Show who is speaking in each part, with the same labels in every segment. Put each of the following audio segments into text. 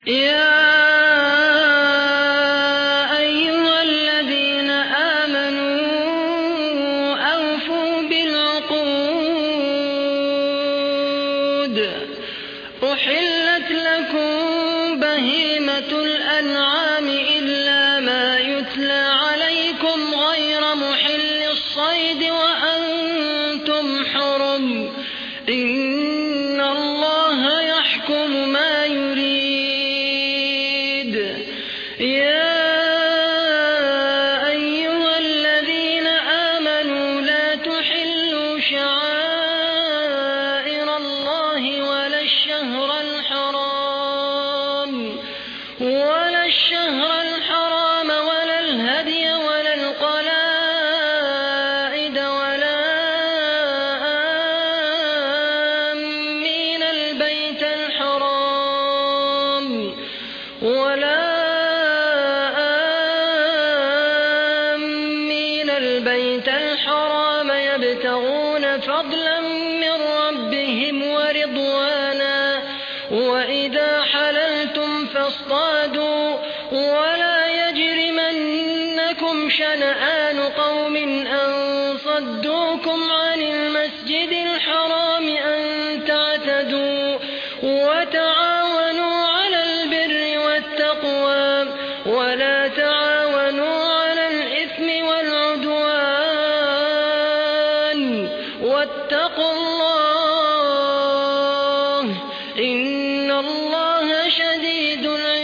Speaker 1: يا أيها الذين آمنوا أوفوا بالعقود أحلت لكم بهيمة الأنعام إلا ما يتلى عليكم غير محل الصيد وأنتم حرم إن الله يحكم ما يريد. يا أيها الذين آمنوا لا تحلوا شعائر الله ولا الشهر الحرام ولا الهدي ولا القلائد ولا آمين البيت الحرام يبتغون فضلا من ربهم ورضوانا وإذا حللتم فاصطادوا ولا يجرمنكم شنآن قوم أن صدوكم عن المسجد الحرام أن تعتدوا وتعاونوا على البر والتقوى ولا تعاونوا على الإثم والعدوان واتقوا الله إن الله شديد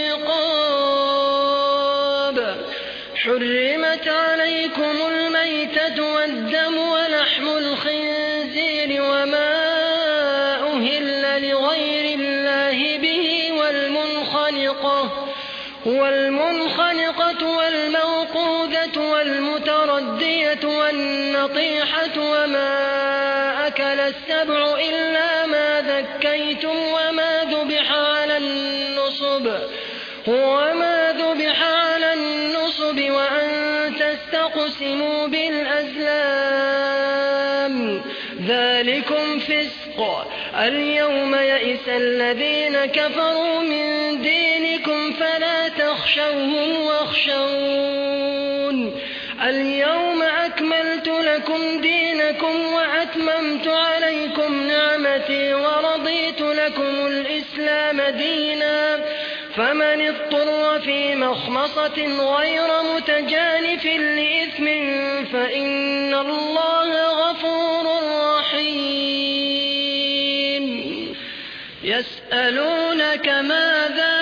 Speaker 1: العقاب. حرمت عليكم الميتة والدم ولحم الخنزير وما أهل لغير الله به والمنخنقة والموقوذة والمتردية والنطيحة وما أكل السبع إلا ما ذكيتم وما ذبح على النصب وأن تستقسموا بالأزلام ذلكم فسق. اليوم يئس الذين كفروا من دينكم فلا تخشوهم واخشون. اليوم أكملت لكم دينكم وأتممت عليكم نعمتي ورضيت لكم الإسلام دينا فمن اضطر في مخمصة غير متجانف لإثم فإن الله غفور رحيم. يسألونك ماذا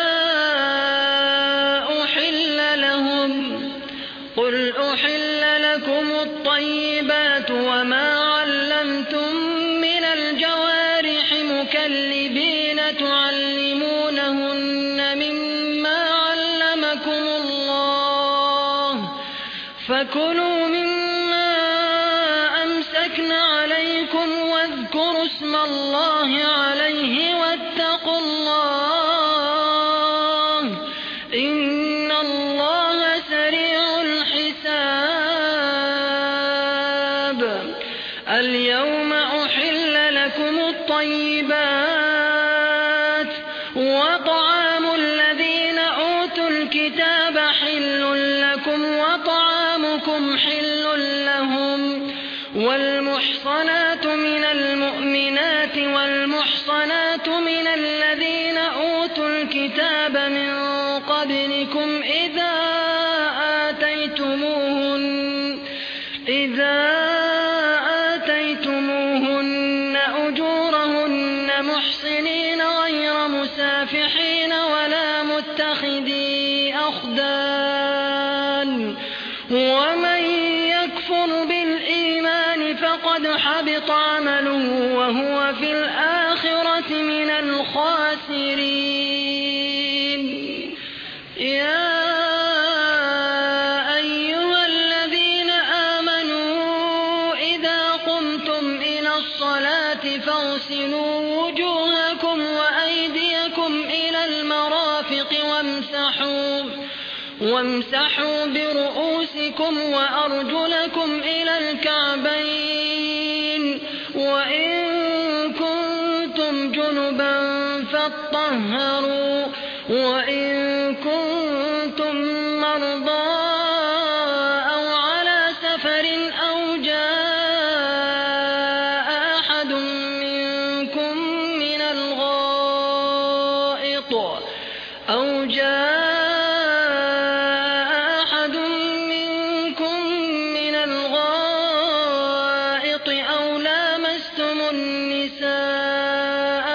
Speaker 1: أحل لهم قل أحل لكم الطيبات وما علمتم من الجوارح مكلبين تعلمونهن مما علمكم الله فكلوا مما أمسكن عليكم واذكروا اسم الله عليه واتقوا الله إن الله سريع الحساب. اليوم أحل لكم الطيبات وطعام الذين أوتوا الكتاب حل لكم وطعامكم حل لهم والمحصنات من المؤمنات والمحصنات من الذين أوتوا الكتاب من قبلكم إذا آتيتموهن أجورهن محصنين غير مسافحين ولا متخذي أخدان ومن يكفر بالإيمان فقد حبط عمله وهو في الآخرة من الخاسرين. يا أيها الذين آمنوا إذا قمتم إلى الصلاة فاغسلوا وجوهكم وأيديكم إلى المرافق وامسحوا برؤوسكم وأرجلكم إلى الكعبين وإن كنتم جنبا فاطهروا وإن كنتم مرضى أو على سفر أو جاء أحد منكم من الغائط أو لامستم النساء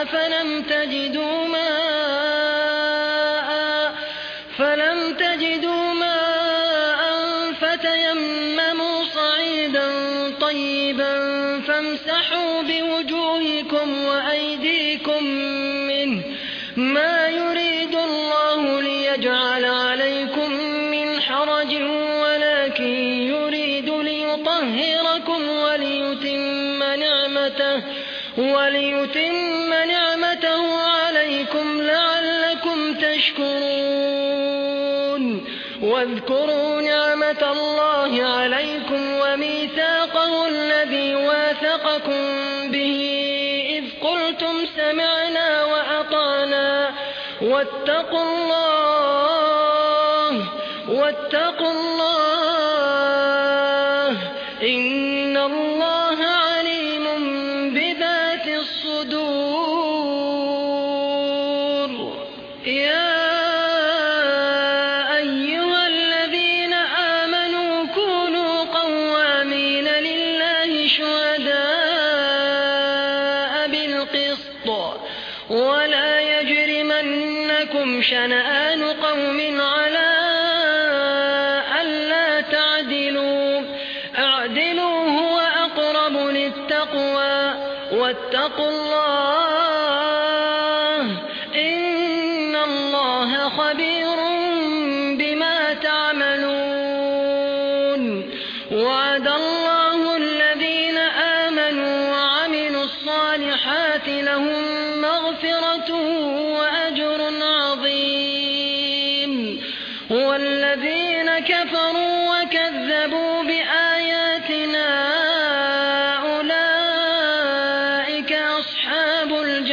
Speaker 1: فلم تجدوا ماء فتيمموا صعيدا طيبا فامسحوا بوجوهكم وأيديكم منه ما يريد الله ليجعل عليكم من حرج ولكن يريد ليطهركم وليتم نعمته عليكم لعلكم تشكرون واذكروا نعمة الله عليكم وميثاقه الذي واثقكم به إذ قلتم سمعنا وأطعنا واتقوا الله إن الله عليم بذات الصدور. يا أيها الذين آمنوا كونوا قوامين لله شهداء بالقسط ولا يجرمنكم شنآن قوم على ألا تعدلوا اعدلوا هو أقرب للتقوى واتقوا الله إن الله خبير بما تعملون. وعد الله الذين آمنوا وعملوا الصالحات لهم مغفرة وأجر عظيم والذين كفروا وكذبوا بآياتنا أولئك أصحاب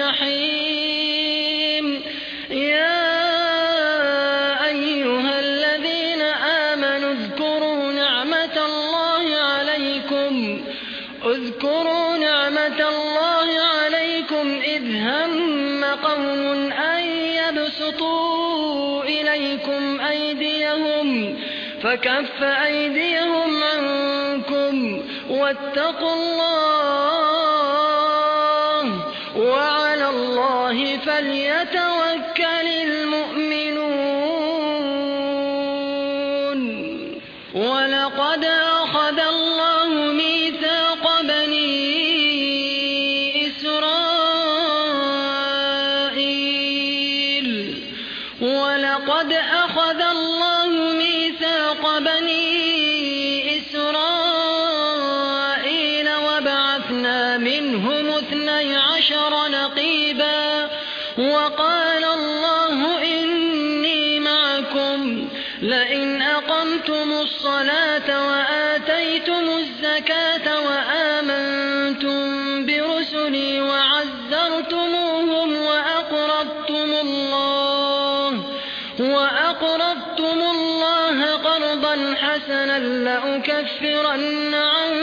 Speaker 1: الجحيم. يا أيها الذين آمنوا اذكروا نعمة الله عليكم إذ هم قوم أن يبسطوا إليكم أيديهم فكف أيديهم عنكم واتقوا الله وعلى الله فليتوكل المؤمنون. ولقد أخذ الله ميثاق بني إسرائيل وبعثنا منهم 12 نقيبا وقال الله إني معكم لئن أقمتم الصلاة وآتيتم الزكاة وآمنتم برسلي وعزرتموهم وأقرضتم الله قرضا حسنا لأكفرن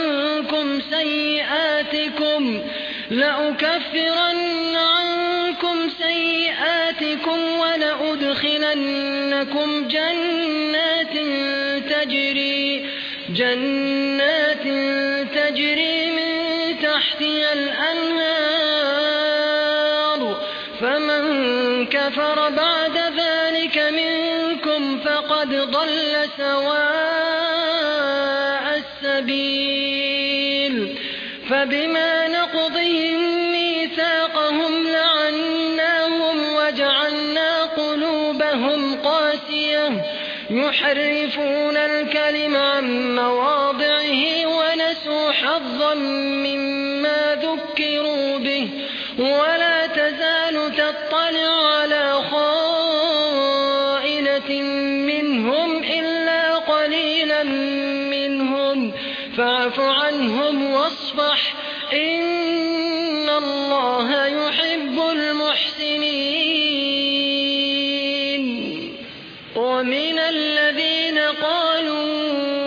Speaker 1: عنكم سيئاتكم ولأدخلنكم جنات تجري من تحتها الأنهار فمن كفر بعد ذلك منكم فقد ضل سواء السبيل. فبما نقضهم ميثاقهم لعناهم وجعلنا قلوبهم قاسية يحرفون الكلم عن مواضعه ونسوا حظا مما ذكروا به ولا تزال تطلع على خائنة منهم إلا قليلا منهم فاعف عنهم واصفح إن الله يحب المحسنين. ومن الذين قالوا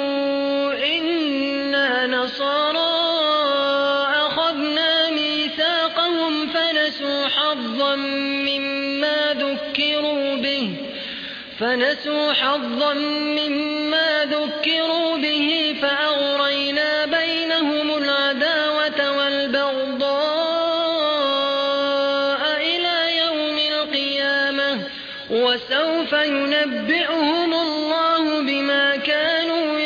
Speaker 1: إنا نصارى أخذنا ميثاقهم فنسوا حظا مما ذكروا به فأغرينا بينهم العداوة والبغضاء إلى يوم القيامة وسوف ينبئهم الله بما كانوا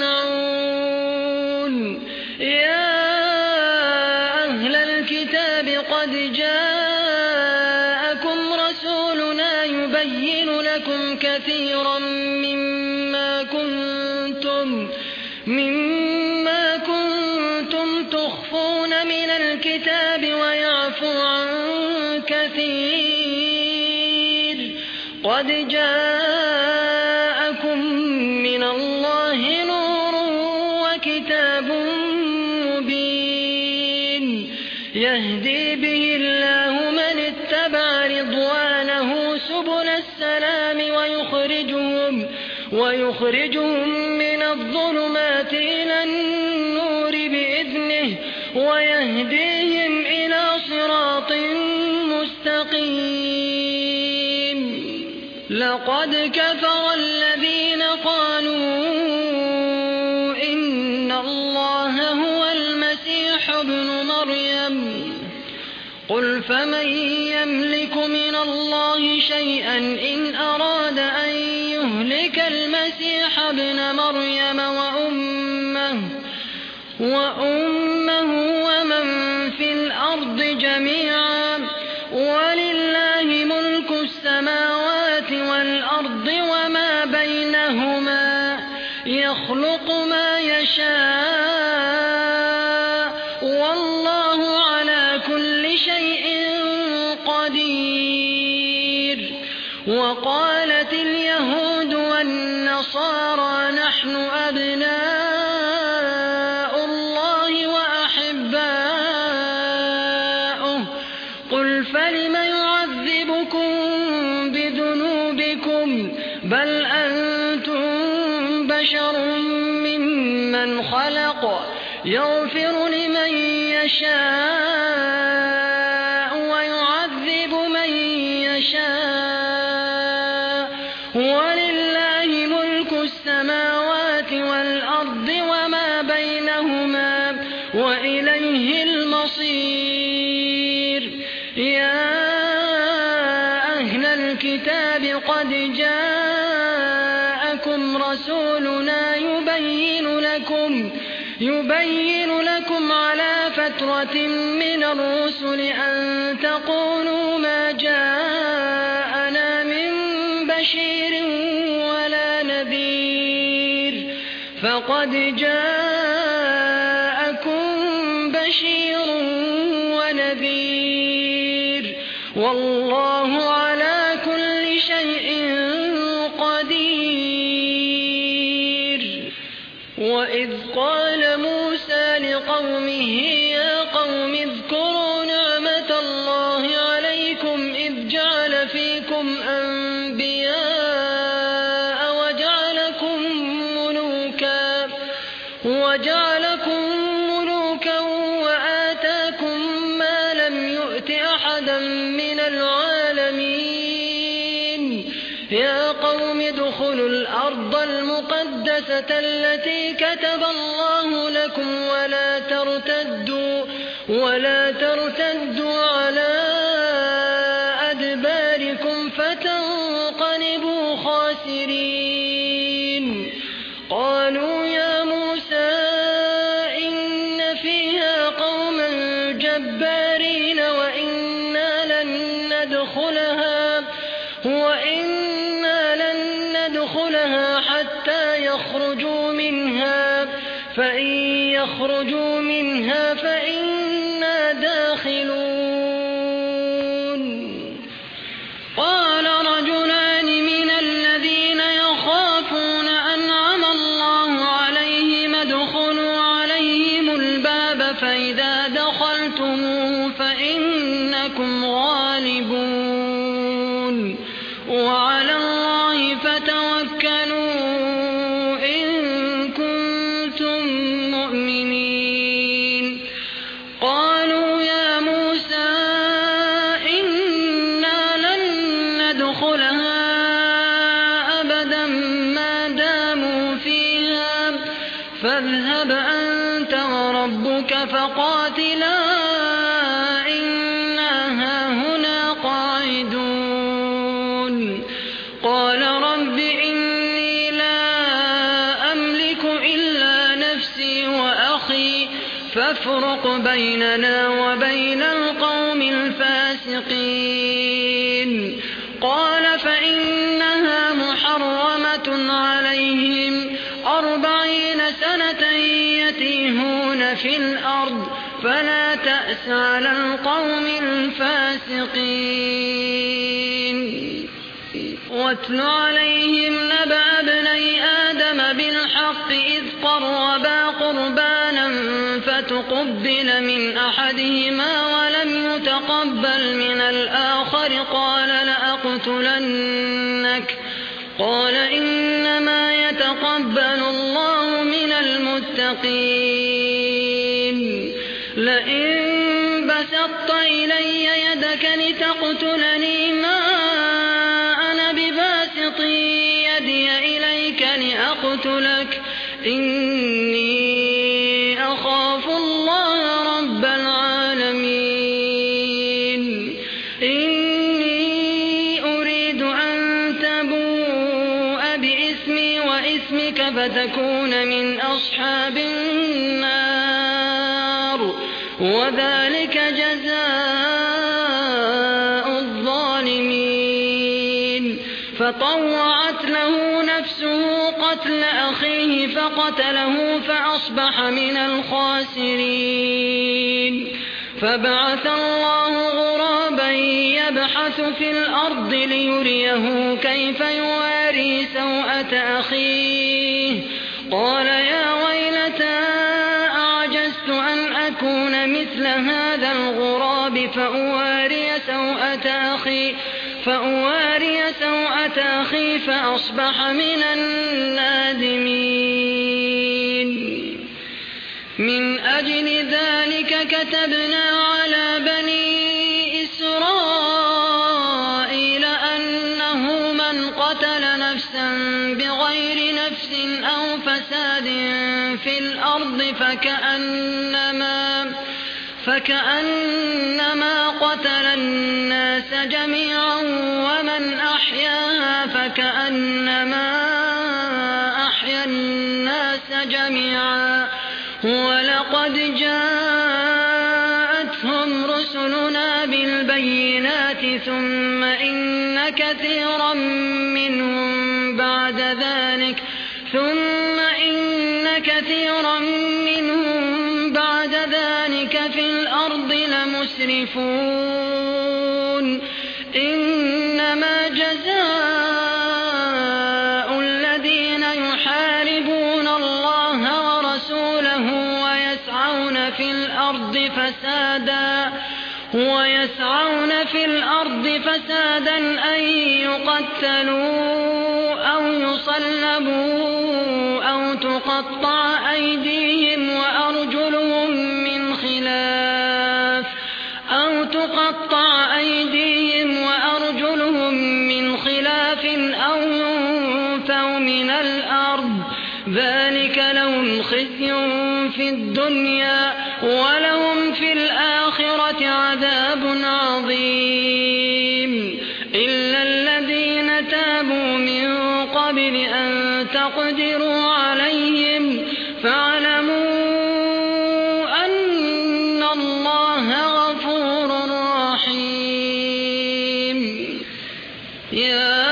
Speaker 1: يصنعون. يا أهل الكتاب قد جاءكم رسولنا يبين لكم كثيرا مما كنتم تخفون من الكتاب ويعفو عن كثير. قد جاءكم من الله نور وكتاب مبين يهدي به الله من اتبع رضوانه سبل السلام ويخرجهم من الظلمات إلى النور بإذنه ويهديهم إلى صراط مستقيم. لقد كفر الذين قالوا إن الله هو المسيح ابن مريم. قل فمن يملك من الله شيئا إن أراد أن يهلك المسيح ابن مريم وأمه ومن في الأرض جميعا ولله ملك السماوات والأرض وما بينهما يخلق ما يشاء والله على كل شيء قدير. وقالت اليهود والنصارى نحن أبناء الله وأحباؤه. قل فلم يعذبكم بذنوبكم بل أنتم بشر ممن خلق يغفر لمن يشاء ويعذب من يشاء ولله ملك السماوات والأرض وما بينهما وإليه المصير. يا أهل الكتاب قد جاءكم رسولنا يبين لكم على فترة من الرسل أن تقولوا ما جاءنا من بشير ولا نذير فقد جاءكم بشير ونذير والله على كل شيء قدير. وإذ قال موسى لقومه يا قوم اذكروا نعمة الله عليكم إذ جعل فيكم أنبياء وجعلكم ملوكا وآتاكم ما لم يؤت أحدا من العالمين. يا قوم ادخلوا الأرض المقدسة التي كتب الله لكم ولا ترتدوا على أدباركم فتنقلبوا خاسرين. قالوا يا موسى إن فيها قوما جبارين وإنا لن ندخلها حتى يخرجوا منها فإن يخرجوا منها فإنا داخلون. قال رجلان من الذين يخافون أنعم الله عليهم ادخلوا عليهم الباب فإذا دخلتموه فإنكم غالبون وعلى الله فتوكلوا فاذهب أنت وربك فقاتلا إنا هاهنا قاعدون قال رب إني لا أملك إلا نفسي وأخي فافرق بيننا وبين القوم الفاسقين قال فإنها محرمة عليهم 40 سنة يتيهون في الأرض فلا تأس على القوم الفاسقين واتل عليهم نبأ ابني آدم بالحق إذ قربا قربانا فتقبل من أحدهما ولم يتقبل من الآخر قال لأقتلنك قال إنما يتقبل الله من المتقين لئن بسطت إلي يدك لتقتلني ما أنا بباسط يدي إليك لأقتلك إني أخاف الله رب العالمين إني أريد أن تبوء بإثمي وإثمك فتكون من أصحاب النار وذلك جزاء الظالمين فطوعت له نفسه قتل أخيه فقتله فأصبح من الخاسرين فبعث الله غرابا يبحث في الأرض ليريه كيف يواري سوءة أخيه قال يا ويلتى أعجزت أن أكون مثل هذا الغراب فأواري سوءة أخي فأصبح من النادمين من أجل ذلك كتبنا على بني إسرائيل أنه من قتل نفسا بغير نفس أو فساد في الأرض فكأنما قتل الناس جميعا ومن أحياها فكأنما أحيا الناس جميعا ولقد جاءتهم رسلنا بالبينات ثم إن كثيرا منهم بعد ذلك في الأرض لمسرفون إنما جزاء الذين يحاربون الله ورسوله ويسعون في الأرض فسادا أن يقتلوا أو يصلبوا أو تقطع أيديهم وأرجلهم من خلاف أو ينفوا من الأرض ذلك لهم خزي في الدنيا ولهم في الآخرة عذاب عظيم إلا الذين تابوا من قبل أن تقدروا عليهم فاعلموا أن الله غفور رحيم يا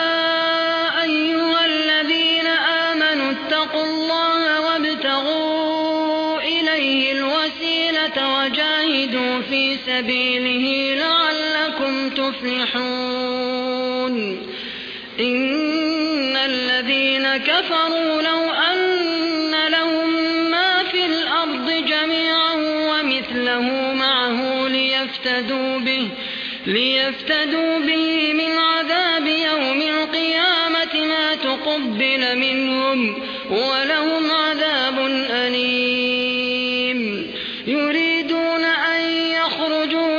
Speaker 1: أيها الذين آمنوا اتقوا الله وابتغوا إليه الوسيلة وجاهدوا في سبيله لعلكم تفلحون إن الذين كفروا لو أن لهم ما في الأرض جميعا ومثله معه ليفتدوا به من عذاب يوم القيامة ما تقبل منهم ولهم عذاب أليم يريدون أن يخرجوا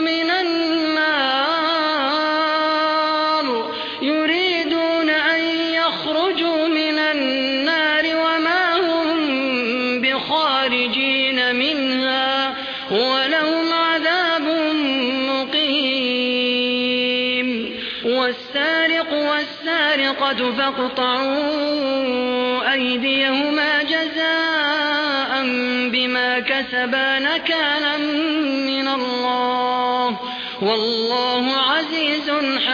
Speaker 1: من النار وما هم سرقة فاقطعوا أيديهما جزاء بما كسبا نكالا من الله والله عزيز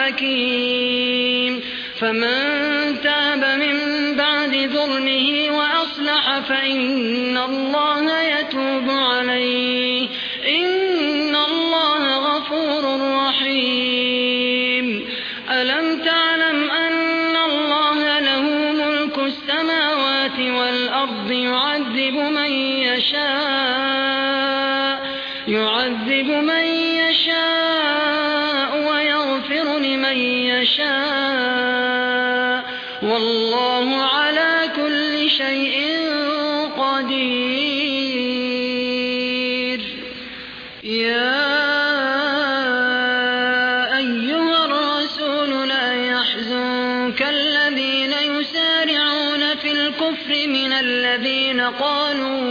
Speaker 1: حكيم. فمن تاب من بعد ظلمه وأصلح فإن الله يتوب عليه إن الله غفور رحيم. ألم تعلم أن الله له ملك السماوات والأرض يعذب من يشاء ويغفر لمن يشاء والله على كل شيء قدير. يا أيها الرسول لا يحزنك الذين يسارعون في الكفر من الذين قالوا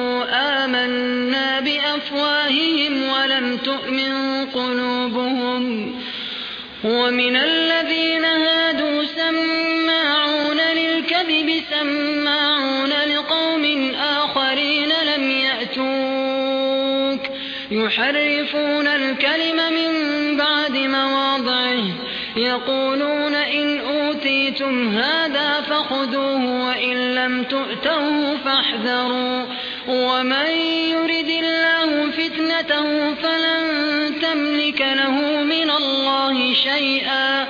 Speaker 1: آمنا بأفواههم ولم تؤمن قلوبهم ومن الذين هادوا سماعون للكذب سماعون لقوم آخرين لم يأتوك يحرفون الكلم من بعد مواضعه يقولون إن أوتيتم هذا فخذوه وإن لم تؤتوه فاحذروا ومن يرد الله فتنته فلن تملك له من الله شيئا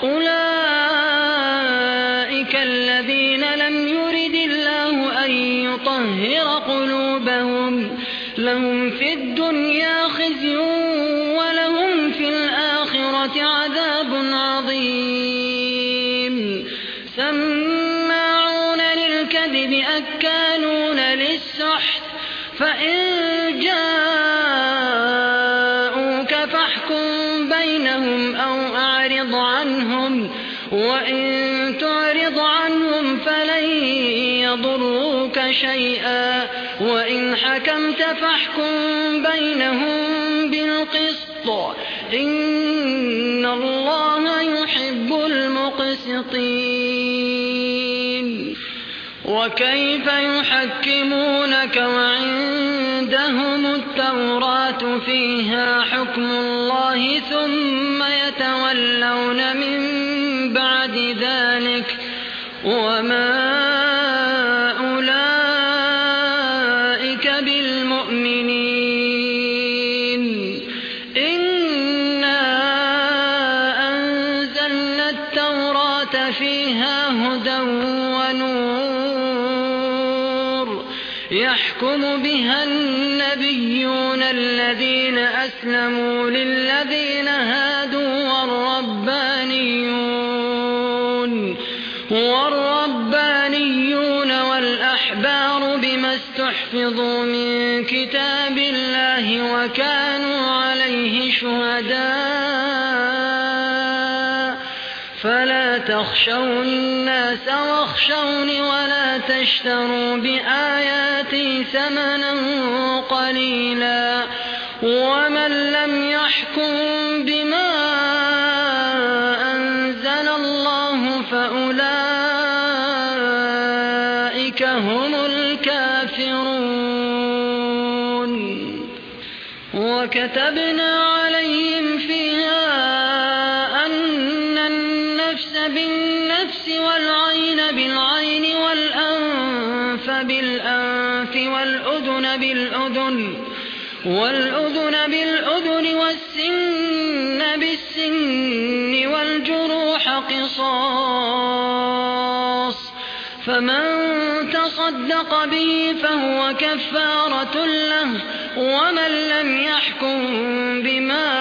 Speaker 1: أولئك الذين لم يرد الله أن يطهر قلوبهم لهم في الدنيا خزي ولهم في الآخرة عذاب عظيم. سماعون للكذب أكالون للسحت فإن جاءوك فاحكم بينهم أو أعرض عنهم وإن تعرض عنهم فلن يضروك شيئا وإن حكمت فاحكم بينهم بالقسط إن الله يحب المقسطين. وكيف يحكمونك وعندهم التوراة فيها حكم الله ثم يتولون من بعد ذلك وما أولئك بالمؤمنين. إنا أنزلنا التوراة فيها هدى ونور يحكم بها النبيون الذين أسلموا للذين هادوا والربانيون والأحبار بما استحفظوا من كتاب الله وكانوا عليه شهداء فلا تخشوا الناس واخشوني ولا تشتروا بآياتي ثمنا قليلا ومن لم يحكم بما أنزل الله فأولئك هم الكافرون. وكتبنا عليهم فيها أن النفس بالنفس والعين بالعين والأنف بالأنف والأذن بالأذن والسن بالسن والجروح قصاص فمن تصدق به فهو كفارة له ومن لم يحكم بما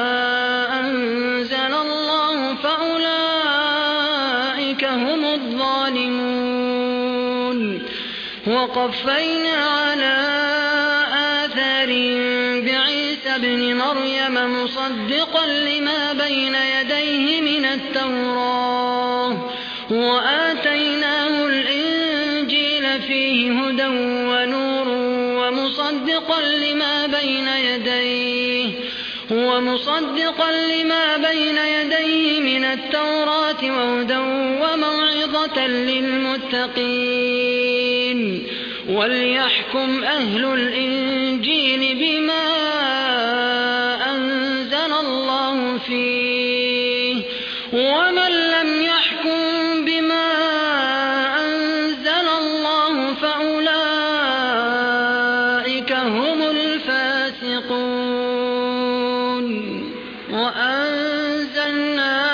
Speaker 1: أنزل الله فأولئك هم الظالمون. وقفينا على آثارهم بعيسى ابن مريم مصدقا لما بين يديه من التوراة وآتيناه الإنجيل فيه هدى ونور ومصدقا لما بين يديه من التوراة وهدى ومغفرة للمتقين. وليحكم أهل الإنجيل بما أنزل الله فيه، ومن لم يحكم بما أنزل الله فأولئك هم الفاسقون. وأنزلنا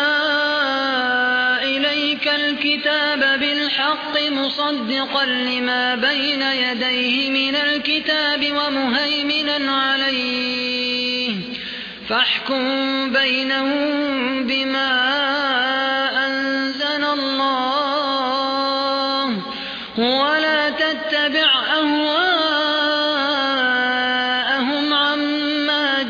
Speaker 1: إليك الكتاب بالحق مصدقا لما بين يديه من الكتاب ومهيمنا عليه، فاحكم بينهم بما أنزل الله، ولا تتبع أهواءهم عما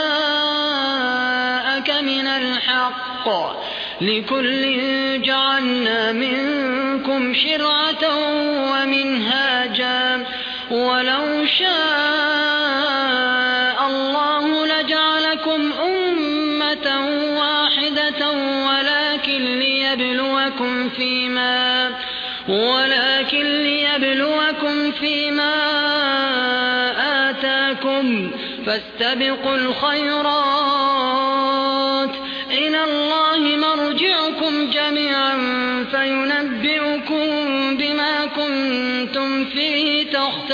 Speaker 1: جاءك من الحق، لكل جعلنا منكم شرعة ومنهاجا، ولو شاء الله لجعلكم أمة واحدة ولكن ليبلوكم فيما آتاكم، فاستبقوا الخيرات إلى الله مرجعكم جميعا فينبئكم بما كنتم فيه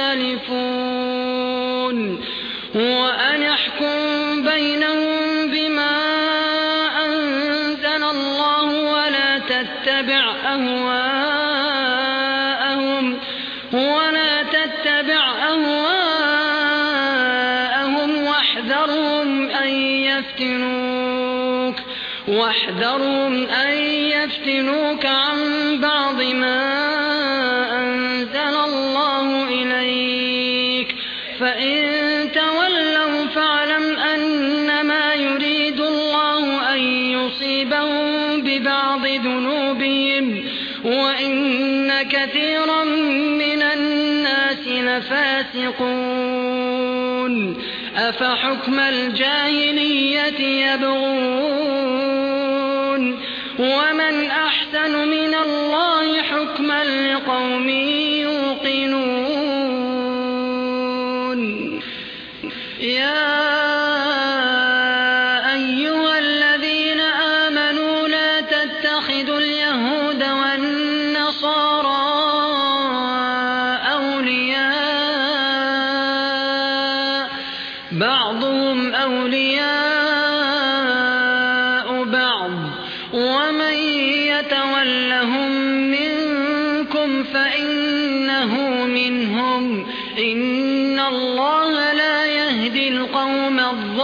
Speaker 1: تختلفون. وأن احكم بينهم بما أنزل الله ولا تتبع أهواءهم واحذرهم أن يفتنوك عن بعض ما أنزل الله إليك، فإن تولوا فاعلم أنما يريد الله أن يصيبهم ببعض ذنوبهم، وإن كثيرا من الناس لفاسقون. أفحكم الجاهلية يبغون، ومن أحسن من الله حكما لقوم يوقنون. يا أيها الذين آمنوا لا تتخذوا اليهود والنصارى أولياء، بعضهم أولياء بعض، ومن يتولهم منكم فإنه منهم، إن الله لا يهدي القوم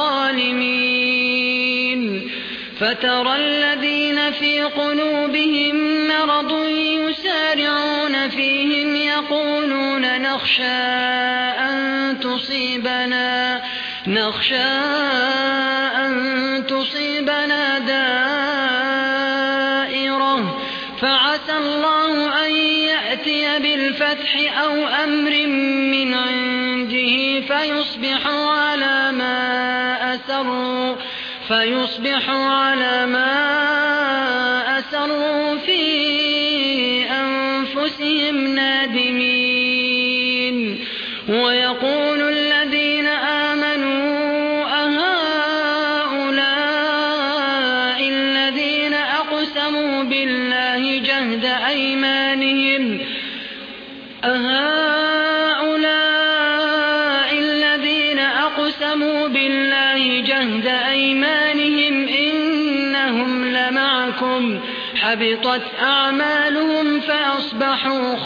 Speaker 1: الظالمين. فترى الذين في قلوبهم مرض يسارعون فيهم يقولون نخشى أن تصيبنا دائرة، فعسى الله أن يأتي بالفتح أو أمر من عنده فيصبحوا على ما أسروا في أنفسهم نادمين. ويقول الذين آمنوا أهؤلاء الذين أقسموا بالله جهد أيمانهم إنهم لمعكم، حبطت أعمالهم فأصبحوا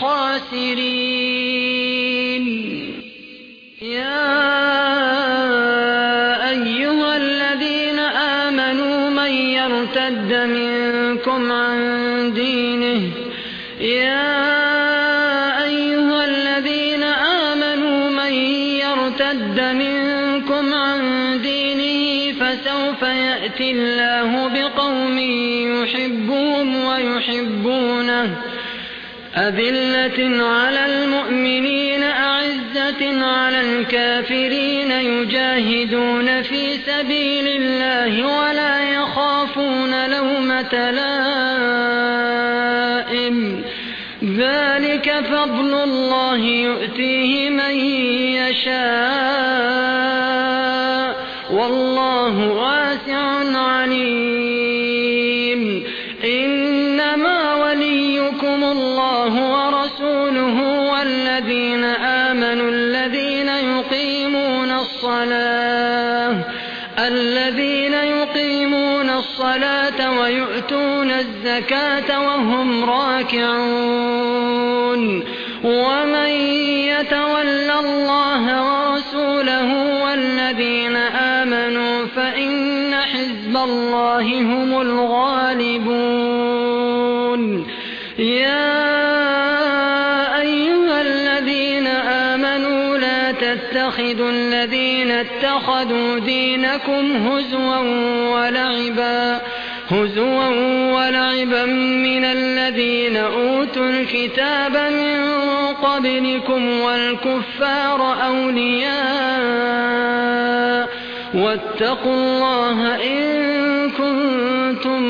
Speaker 1: خاسرين. يا أيها الذين آمنوا من يرتد منكم عن دينه فسوف يأتي الله بقوم يحبهم ويحبونه، أذلة على المؤمنين أعزة على الكافرين، يجاهدون في سبيل الله ولا يخافون لومة لائم. ذلك فضل الله يؤتيه من يشاء والله واسع عليم إنما وليكم الله ورسوله والذين آمنوا الذين يقيمون الصلاة ويؤتون الزكاة وهم راكعون ومن يتول الله ورسوله والذين آمنوا فإن حزب الله هم الغالبون يا أيها الذين آمنوا لا تتخذوا الذين اتخذوا دينكم هزوا ولعبا من الذين أوتوا الكتاب من قبلكم والكفار أولياء واتقوا الله إن كنتم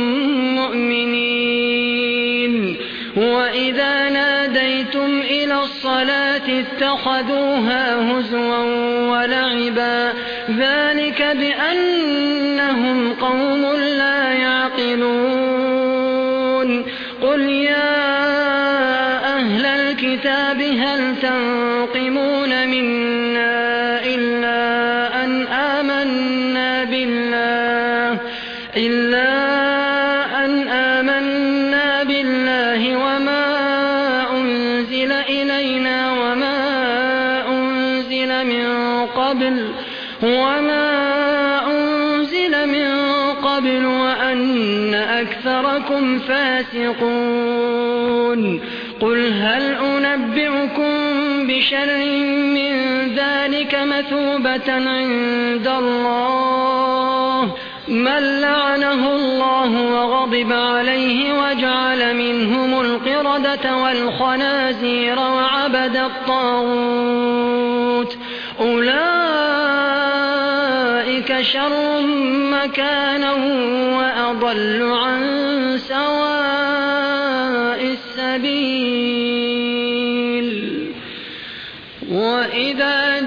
Speaker 1: مؤمنين وإذا ناديتم إلى الصلاة اتخذوها هزوا ولعبا ذلك بأنهم قوم لا يعقلون قل يا أهل الكتاب هل تنقمون منا إلا أن آمنا بالله وما أنزل إلينا وما أنزل من قبل وأن أكثركم فاسقون قل هل أنبئكم بشر من ذلك مثوبة عند الله من لعنه الله وغضب عليه وجعل منهم القردة والخنازير وعبد الطاغوت أولئك شر مكانا وأضل عن سواء السبيل وإذا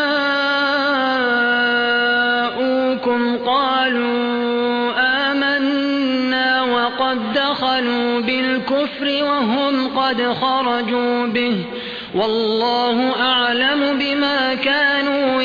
Speaker 1: جاءوكم قالوا آمنا وقد دخلوا بالكفر وهم قد خرجوا به والله أعلم بما كانوا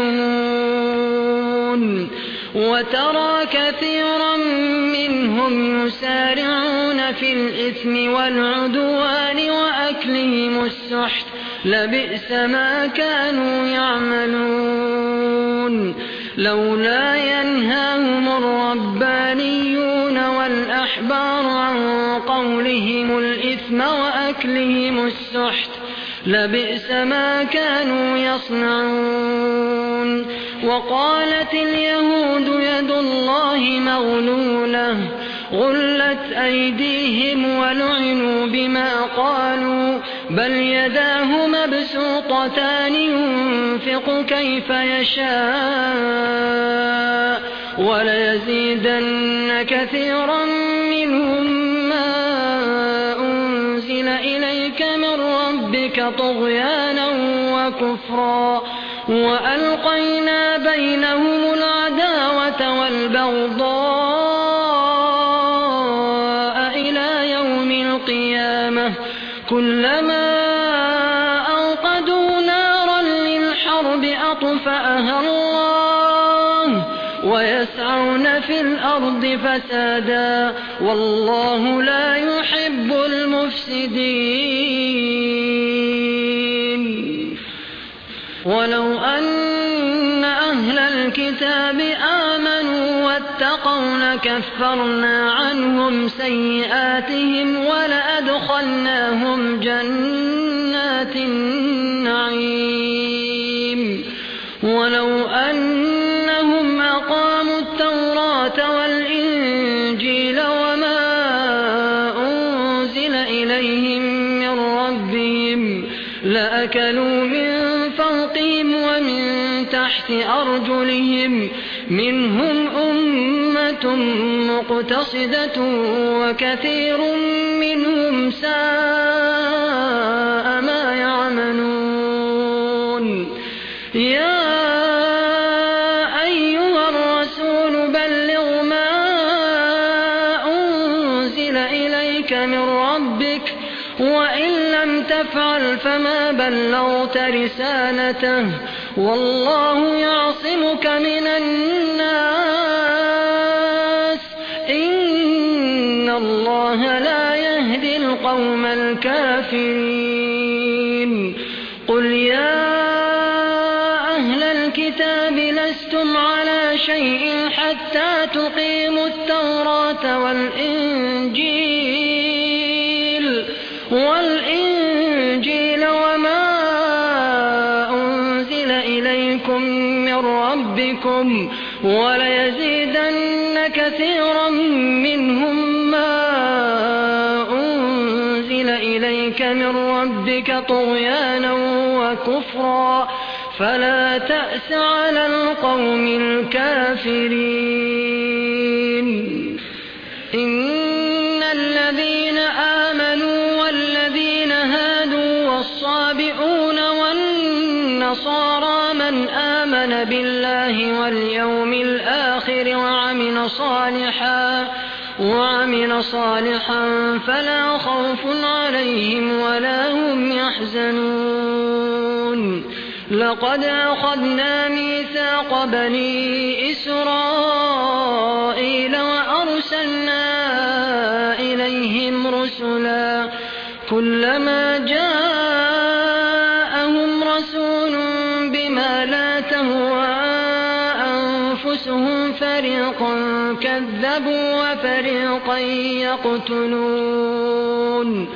Speaker 1: يكتمون وترى كثيرا منهم يسارعون في الإثم والعدوان وأكلهم السحت لبئس ما كانوا يعملون لولا ينهاهم الربانيون والأحبار عن قولهم الإثم وأكلهم السحت لبئس ما كانوا يصنعون وقالت اليهود يد الله مغلولة غلت أيديهم ولعنوا بما قالوا بل يداه مبسوطتان ينفق كيف يشاء وليزيدن كثيرا منهم ما أنزل إليك من ربك طغيانا وكفرا وألقينا بينهم العداوة والبغضاء إلى يوم القيامة كلما أوقدوا نارا للحرب أطفأها الله ويسعون في الأرض فسادا والله لا يحب المفسدين ولو أن أهل الكتاب آمنوا واتقوا لكفرنا عنهم سيئاتهم ولأدخلناهم جنات النعيم ولو أنهم أقاموا التوراة والإنجيل وما أنزل إليهم من ربهم لأكلوا من فوقهم ومن تحت أرجلهم منهم أمة مقتصدة وكثير منهم ساء وإن لم تفعل فما بلغت رسالته والله يعصمك من الناس إن الله لا يهدي القوم الكافرين قل يا أهل الكتاب لستم على شيء حتى تقيموا التوراة والإنجيل وما أنزل إليكم من ربكم وليزيدن كثيرا منهم ما أنزل إليك من ربك طغيانا وكفرا فلا تأس على القوم الكافرين إن الذين آمنوا والذين هادوا والصابئون والنصارى من آمن بالله واليوم الآخر وعمل صالحا فلا خوف عليهم ولا هم يحزنون لقد أخذنا ميثاق بني إسرائيل وأرسلنا إليهم رسلا كلما جاءهم رسول بما لا تهوى أنفسهم فريقا كذبوا وفريقا يقتلون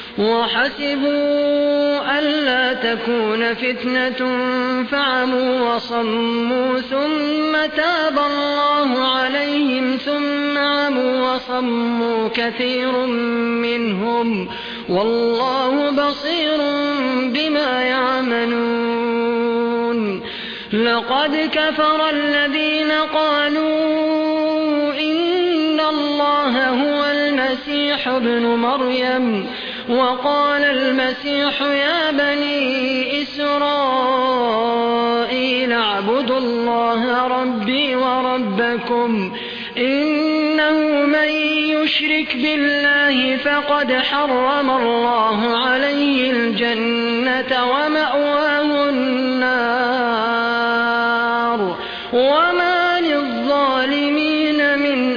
Speaker 1: وحسبوا ألا تكون فتنة فعموا وصموا ثم تاب الله عليهم ثم عموا وصموا كثير منهم والله بصير بما يعملون لقد كفر الذين قالوا إن الله هو المسيح ابن مريم وقال المسيح يا بني إسرائيل اعبدوا الله ربي وربكم إنه من يشرك بالله فقد حرم الله عليه الجنة ومأواه النار وما للظالمين من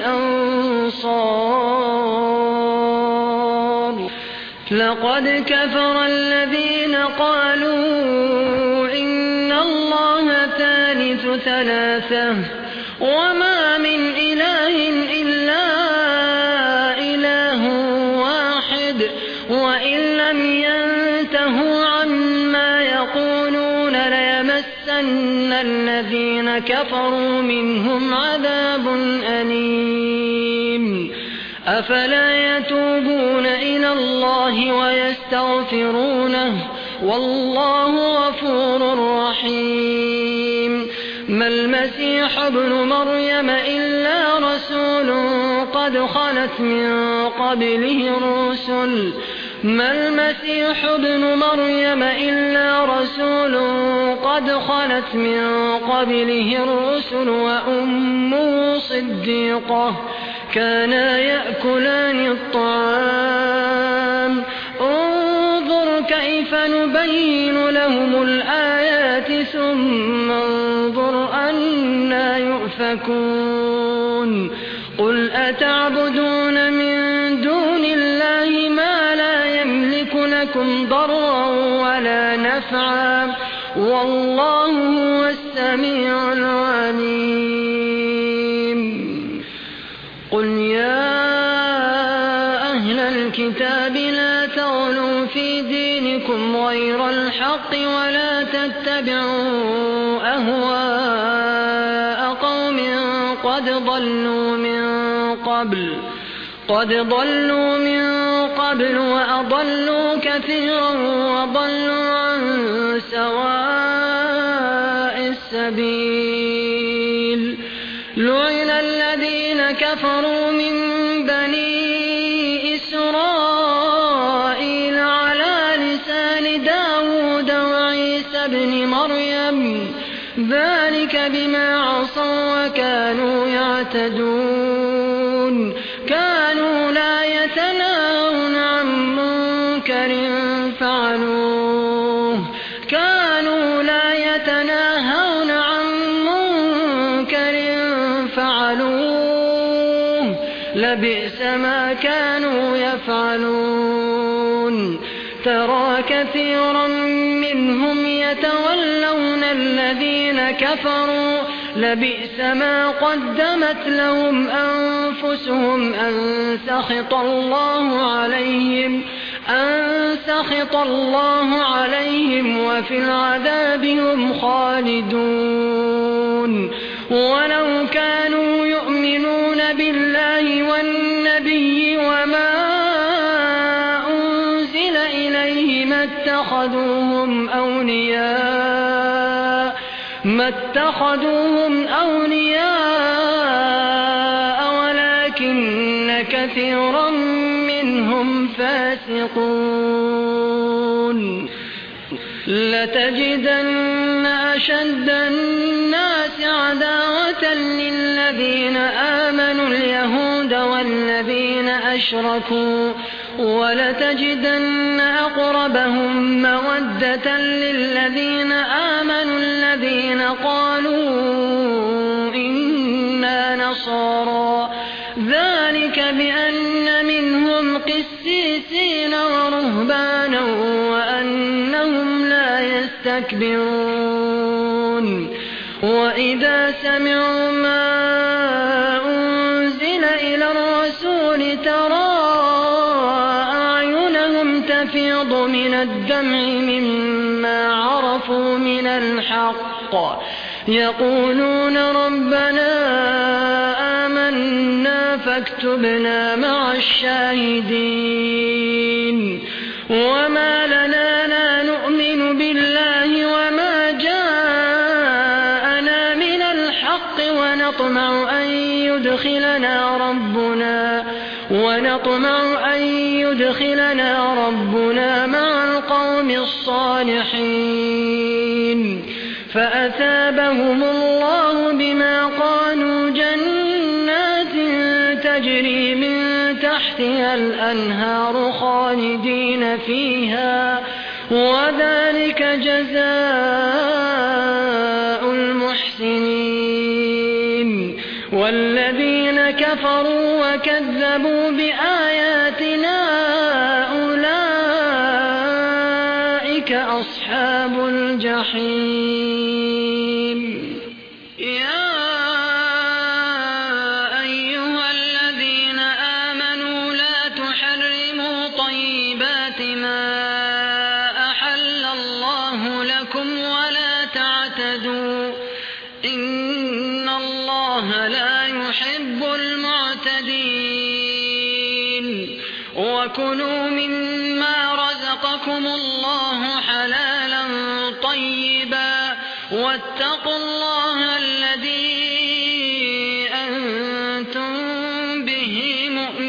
Speaker 1: أنصار لقد كفر الذين قالوا إن الله ثالث ثلاثة وما من إله إلا إله واحد وإن لم ينتهوا عما يقولون ليمسن الذين كفروا منهم عذاب أليم أفلا يتوبون إلى الله ويستغفرونه والله غفور رحيم ما المسيح ابن مريم إلا رسول قد خلت من قبله الرسل ما المسيح ابن مريم إلا رسول قد خلت من قبله الرسل وأمه صديقة كانا يأكلان الطعام انظر كيف نبين لهم الآيات ثم انظر أنا يؤفكون قل أتعبدون من دون الله ما لا يملك لكم ضرا ولا نفعا والله هو السميع العليم قل يا أهل الكتاب لا تغلوا في دينكم غير الحق ولا تتبعوا أهواء قوم قد ضلوا من قبل وأضلوا كثيرا وضلوا عن سواء السبيل لعن الذين كفروا من بني إسرائيل على لسان داود وعيسى بن مريم ذلك بما عصوا وكانوا يعتدون كانوا لا يتناهون عن منكر فعلوه كانوا لا يتناهون عن منكر فعلوه لبئس ما كانوا يفعلون ترى كثيرا منهم يتولون الذين كفروا لبئس ما قدمت لهم أنفسهم أن سخط الله عليهم وفي العذاب هم خالدون ولو كانوا يؤمنون بالله والنبي وما أنزل إليه ما اتخذوهم أولياء ولكن كثيرا منهم فاسقون لتجدن أشد الناس عداوة للذين آمنوا اليهود والذين أشركوا ولتجدن أقربهم مودة للذين آمنوا الذين قالوا إنا نصارى ذلك بأن منهم قسيسين ورهبانا وأنهم لا يستكبرون وإذا سمعوا ما أنزل إلى الرسول ترى أعينهم تفيض من الدمع مما عرفوا من الحق يقولون ربنا آمنا فاكتبنا مع الشاهدين وما لنا لا نؤمن بالله وما جاءنا من الحق ونطمع أن يدخلنا ربنا مع القوم الصالحين فأثابهم الله بما قالوا جنات تجري من تحتها الأنهار خالدين فيها وذلك جزاء المحسنين والذين كفروا وكذبوا بآياتنا أولئك أصحاب الجحيم يا أيها الذين آمنوا لا تحرموا طيبات ما أحل الله لكم ولا تعتدوا إن الله لا يحب المعتدين وكلوا مما رزقكم الله حلالا طيبا واتقوا الله الذي أنتم به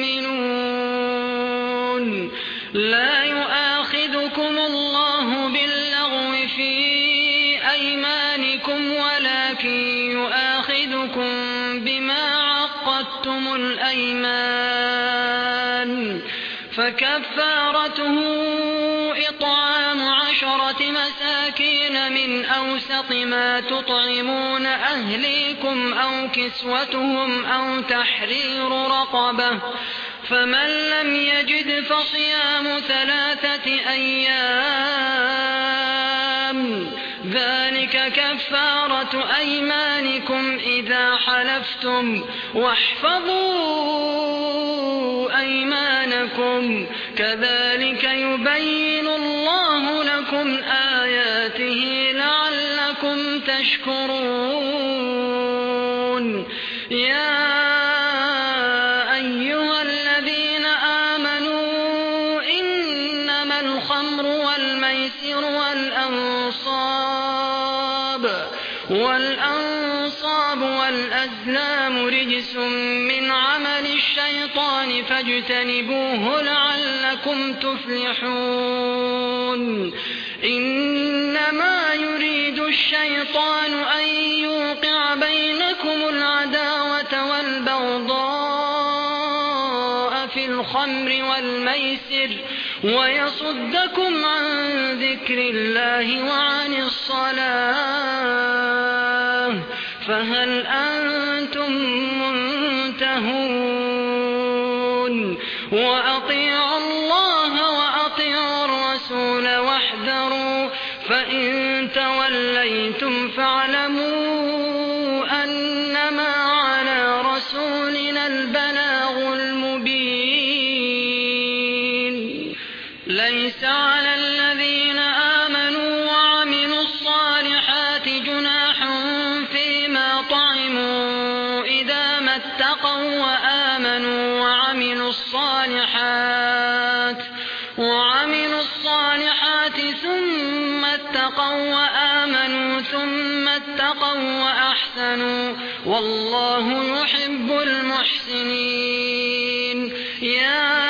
Speaker 1: مؤمنون لا يؤاخذكم الله باللغو في أيمانكم ولكن يؤاخذكم بما عقدتم الأيمان فكفارته إطعام 10 مساكين من أوسط ما تطعمون أهليكم أو كسوتهم أو تحرير رقبة فمن لم يجد فصيام 3 أيام ذلك كفارة أيمانكم إذا حلفتم واحفظوا أيمانكم كذلك يبين الله لكم آياته لعلكم تشكرون يا أيها الذين آمنوا إنما الخمر والميسر والأنصاب والأزلام رجس من عمل الشيطان فاجتنبوه لعلكم تفلحون إنما يريد الشيطان أن يوقع بينكم العداوة والبغضاء في الخمر والميسر ويصدكم عن ذكر الله وعن الصلاة فهل أنتم منتهون وأطيعوا الله وأطيعوا الرسول واحذروا فإن توليتم فاعلموا أنما على رسولنا البلاغ المبين ليس على الذين آمنوا وعملوا الصالحات جناح فيما طعموا إذا ما اتقوا وآمنوا وعملوا الصالحات ثم اتقوا وآمنوا ثم اتقوا وأحسنوا والله يحب المحسنين يا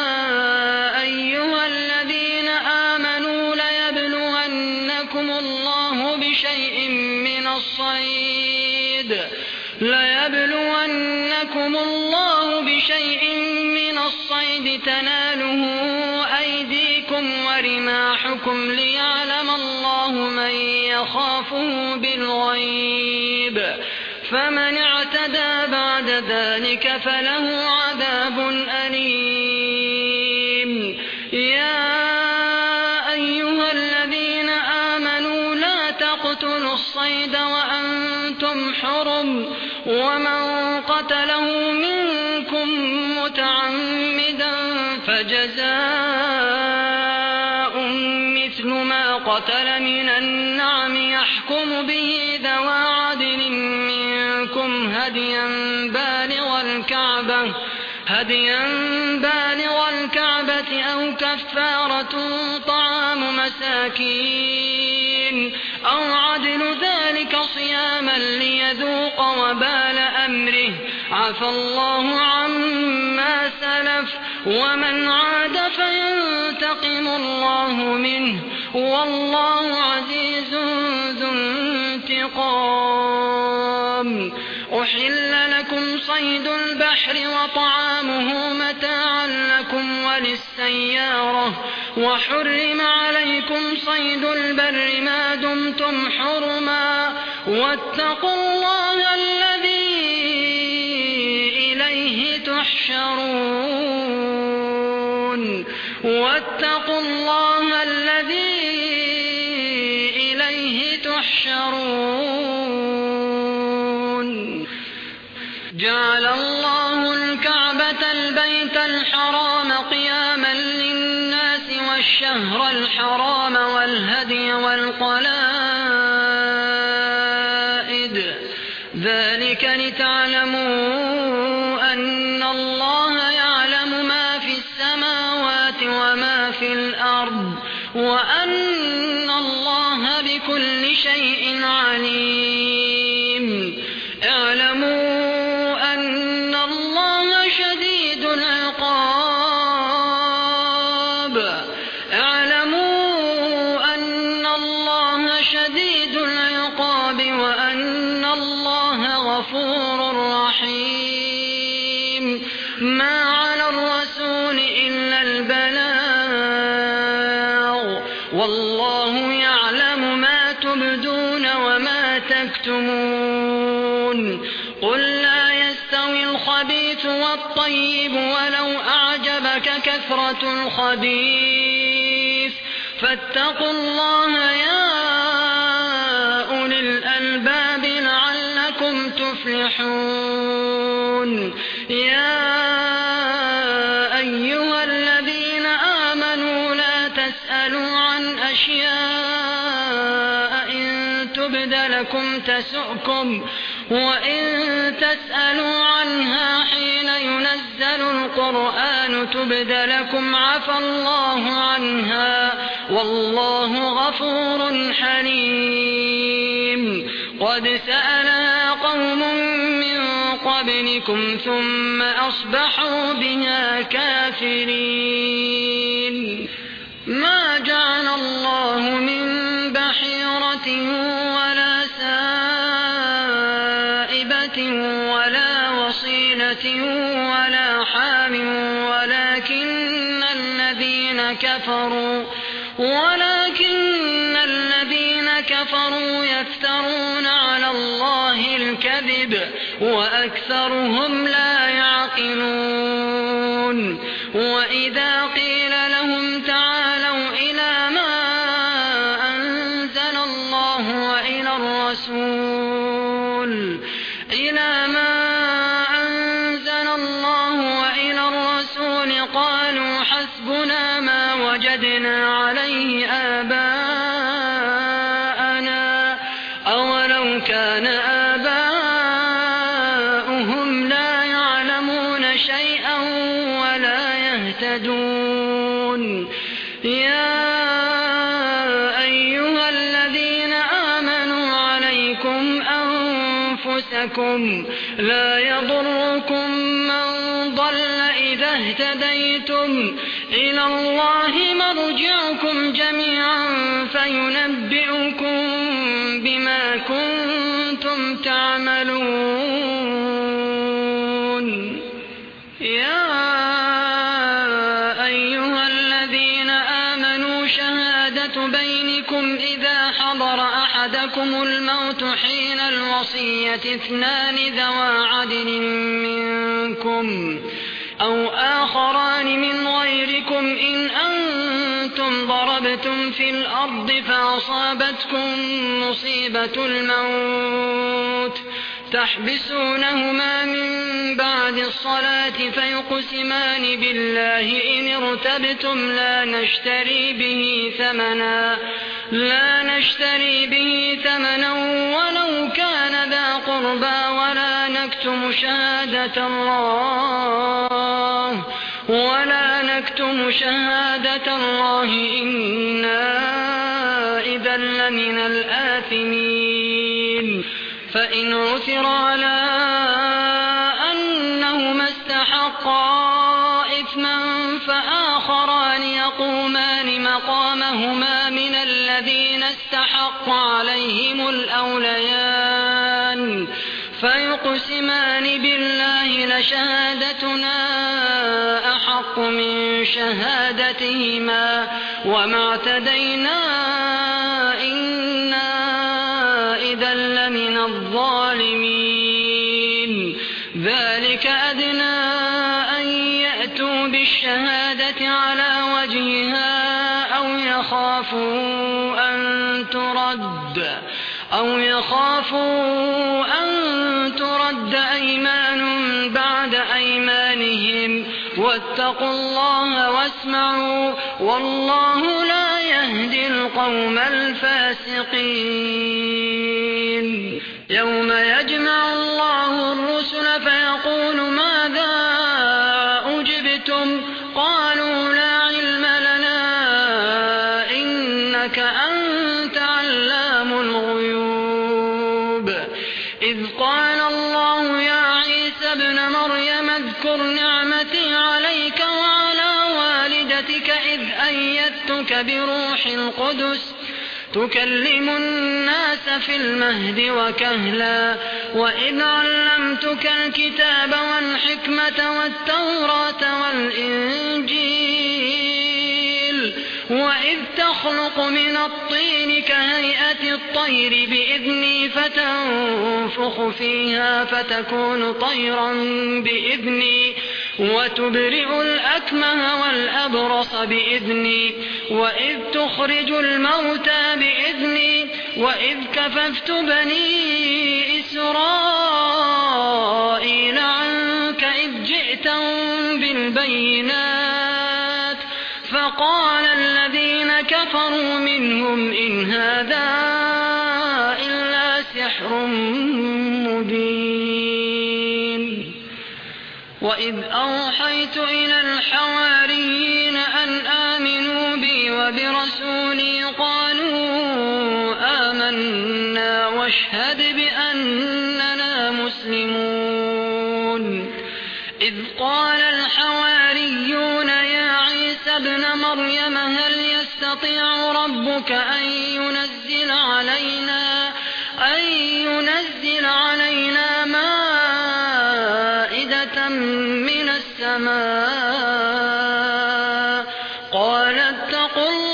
Speaker 1: أيها الذين آمنوا ليبلونكم الله بشيء من الصيد تناله أيديكم ورماحكم ليعلم الله من يخافه بالغيب فمن اعتدى بعد ذلك فله عذاب أليم يا أيها الذين آمنوا لا تقتلوا الصيد وأنتم حرم ومن قتله منكم متعمدا فجزاء مثل ما قتل من النعم يحكم به ذوى عدل منكم هديا بالغ الكعبة أو كفارة طعام مساكين أو عدل ذلك صياما ليذوق وبال أمره عفى الله عما سلف ومن عاد فينتقم الله منه والله عزيز ذو انتقام أحل لكم صيد البحر وطعامه متاعا لكم وللسيارة وحرم عليكم صيد البر ما دمتم حرما واتقوا الله الذي إليه تحشرون جعل الله الكعبة البيت الحرام قياما للناس والشهر الحرام والهدي والقلائد ذلك لتعلموا أن الله يعلم ما في السماوات وما في الأرض وأن الله بكل شيء عليم اعلموا أن الله شديد العقاب وأن الله غفور رحيم ما على الرسول إلا البلاغ والله يعلم ما تبدون وما تكتمون قل لا يستوي الخبيث والطيب ولو أعجبك كثرة الخبيث فاتقوا الله يا أولي الألباب لعلكم تفلحون يا أيها الذين آمنوا لا تسألوا عن أشياء إن تبد لكم تسؤكم وإن تسألوا عنها حين ينزل القرآن تبد لكم عفى الله عنها والله غفور حليم قد سألها قوم من قبلكم ثم أصبحوا بها كافرين ما جعل الله من بحيرة ولا سائبة ولا وصيلة ولا حام ولكن الذين ولكن الذين كفروا يفترون على الله الكذب وأكثرهم لا يعقلون. وإذا قيل لهم تعالوا إلى ما أنزل الله وإلى الرسول قالوا حسبنا ما وجدنا عليه آباءنا أولو كان آباؤهم لا يعلمون شيئا ولا يهتدون. يا أيها الذين آمنوا عليكم أنفسكم لا يضركم من ضل إذا اهتديتم إلى الله مرجعكم جميعا فينبئكم بما كنتم تعملون. يا أيها الذين آمنوا شهادة بينكم إذا حضر أحدكم الموت حين الوصية 2 ذوى عدل منكم أو آخران من غيركم إن أنتم ضربتم في الأرض فأصابتكم مصيبة الموت تحبسونهما من بعد الصلاة فيقسمان بالله إن ارتبتم لا نشتري به ثمنا ولو كان ذا قربى ولا نكتم شهادة الله إنا إذا لمن الآثمين. فإن عثر على أنهما استحقا إثما فآخران يقومان مقامهما من الذين استحق عليهم الأوليان فيقسمان بالله لشهادتنا أحق من شهادتهما وما اعتدينا إنا إذا لمن الظالمين. ذلك أدنى أن يأتوا بالشهادة على وجهها أو يخافوا أن ترد أيمان بعد أيمانهم واتقوا الله واسمعوا والله لا يهدي القوم الفاسقين. يوم يجمع الله الرسل فيقول ماذا أجبتم قالوا لا علم لنا إنك أنت علام الغيوب. إذ قال الله يا عيسى ابن مريم اذكر نعمتي عليك وعلى والدتك إذ أيدتك بروح القدس تكلم الناس في المهد وكهلا وإذ علمتك الكتاب والحكمة والتوراة والإنجيل وإذ تخلق من الطين كهيئة الطير بإذني فتنفخ فيها فتكون طيرا بإذني وتبرئ الأكمه والأبرص بإذني وإذ تخرج الموتى بإذني وإذ كففت بني إسرائيل عنك إذ جئتهم بالبينات فقال الذين كفروا منهم إن هذا إلا سحر مبين. وإذ أوحيت إلى الحواريين أن آمنوا بي وبرسولي قالوا آمنا واشهد بأننا مسلمون. إذ قال الحواريون يا عيسى ابن مريم هل يستطيع ربك أن ينزل علينا مائدة من السماء قال اتقوا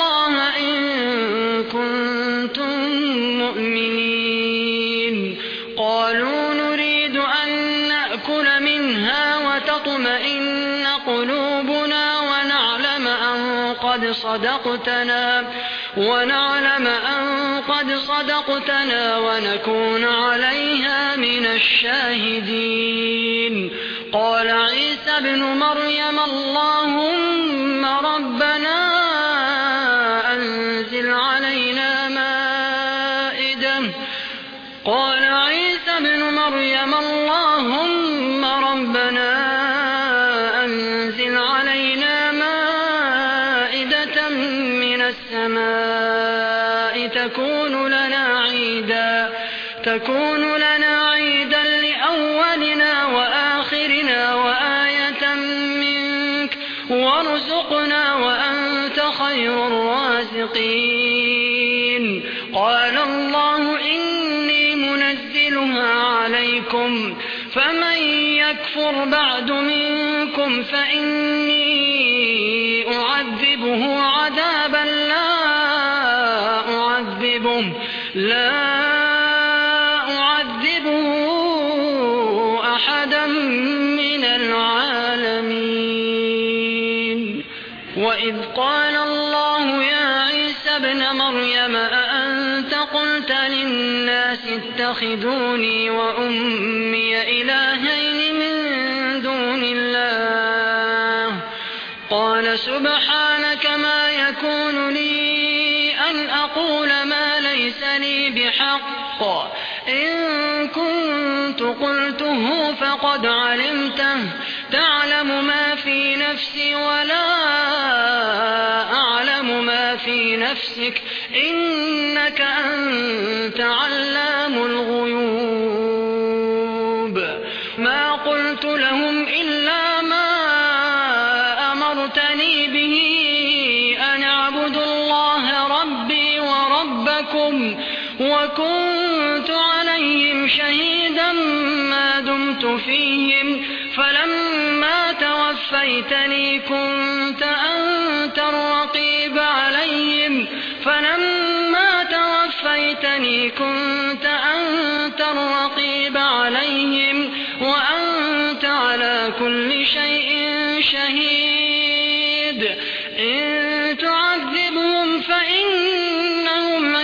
Speaker 1: كنتم مؤمنين. قالوا نريد أن نأكل منها وتطمئن قلوبنا ونعلم أن قد صدقتنا ونكون عليها من الشاهدين. قال عيسى ابن مريم اللهم ربنا أنزل علينا مائدة من السماء تكون لنا عيدا لأولنا وآخرنا وآية منك وارزقنا وأنت خير الرازقين. قال الله إني منزلها عليكم فمن يكفر بعد منكم فإني أعذبه عذابا لا أعذبه أحدا من العالمين. وإذ قال الله يا عيسى ابن مريم أأنت قلت للناس اتخذوني وأمي إلهين من دون الله قال سبحانك ما يكون لي أن أقول ما ليس لي بحق إن كنت قلته فقد علمته تعلم ما في نفسي ولا أعلم ما في نفسك إنك أنت علام الغيوب. ما قلت لهم إلا ما أمرتني به أن اعبدوا الله ربي وربكم وكنت عليهم شهيدا ما دمت فيهم فلما توفيتني كنت أنت الرقيب عليهم وأنت على كل شيء شهيد. إن تعذبهم فإنهم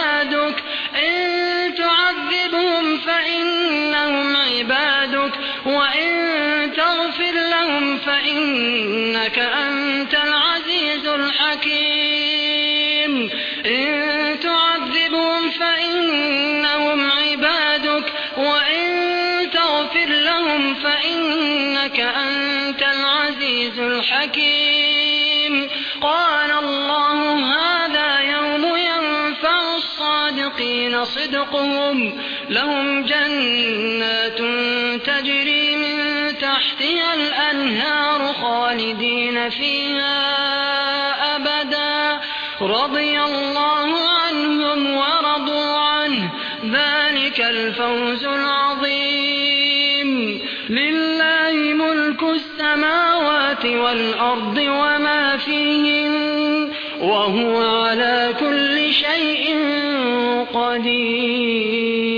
Speaker 1: عبادك وإن تغفر لهم فإنك أنت العزيز الحكيم. إن تعذبهم فإنهم عبادك وإن تغفر لهم فإنك أنت العزيز الحكيم. قال الله هذا يوم ينفع الصادقين صدقهم لهم جنات تجري من تحتها الأنهار خالدين فيها أبدا رضي الله عنهم ورضوا عنه ذلك الفوز العظيم. لله ملك السماوات والأرض وما فيهن وهو على كل شيء قدير.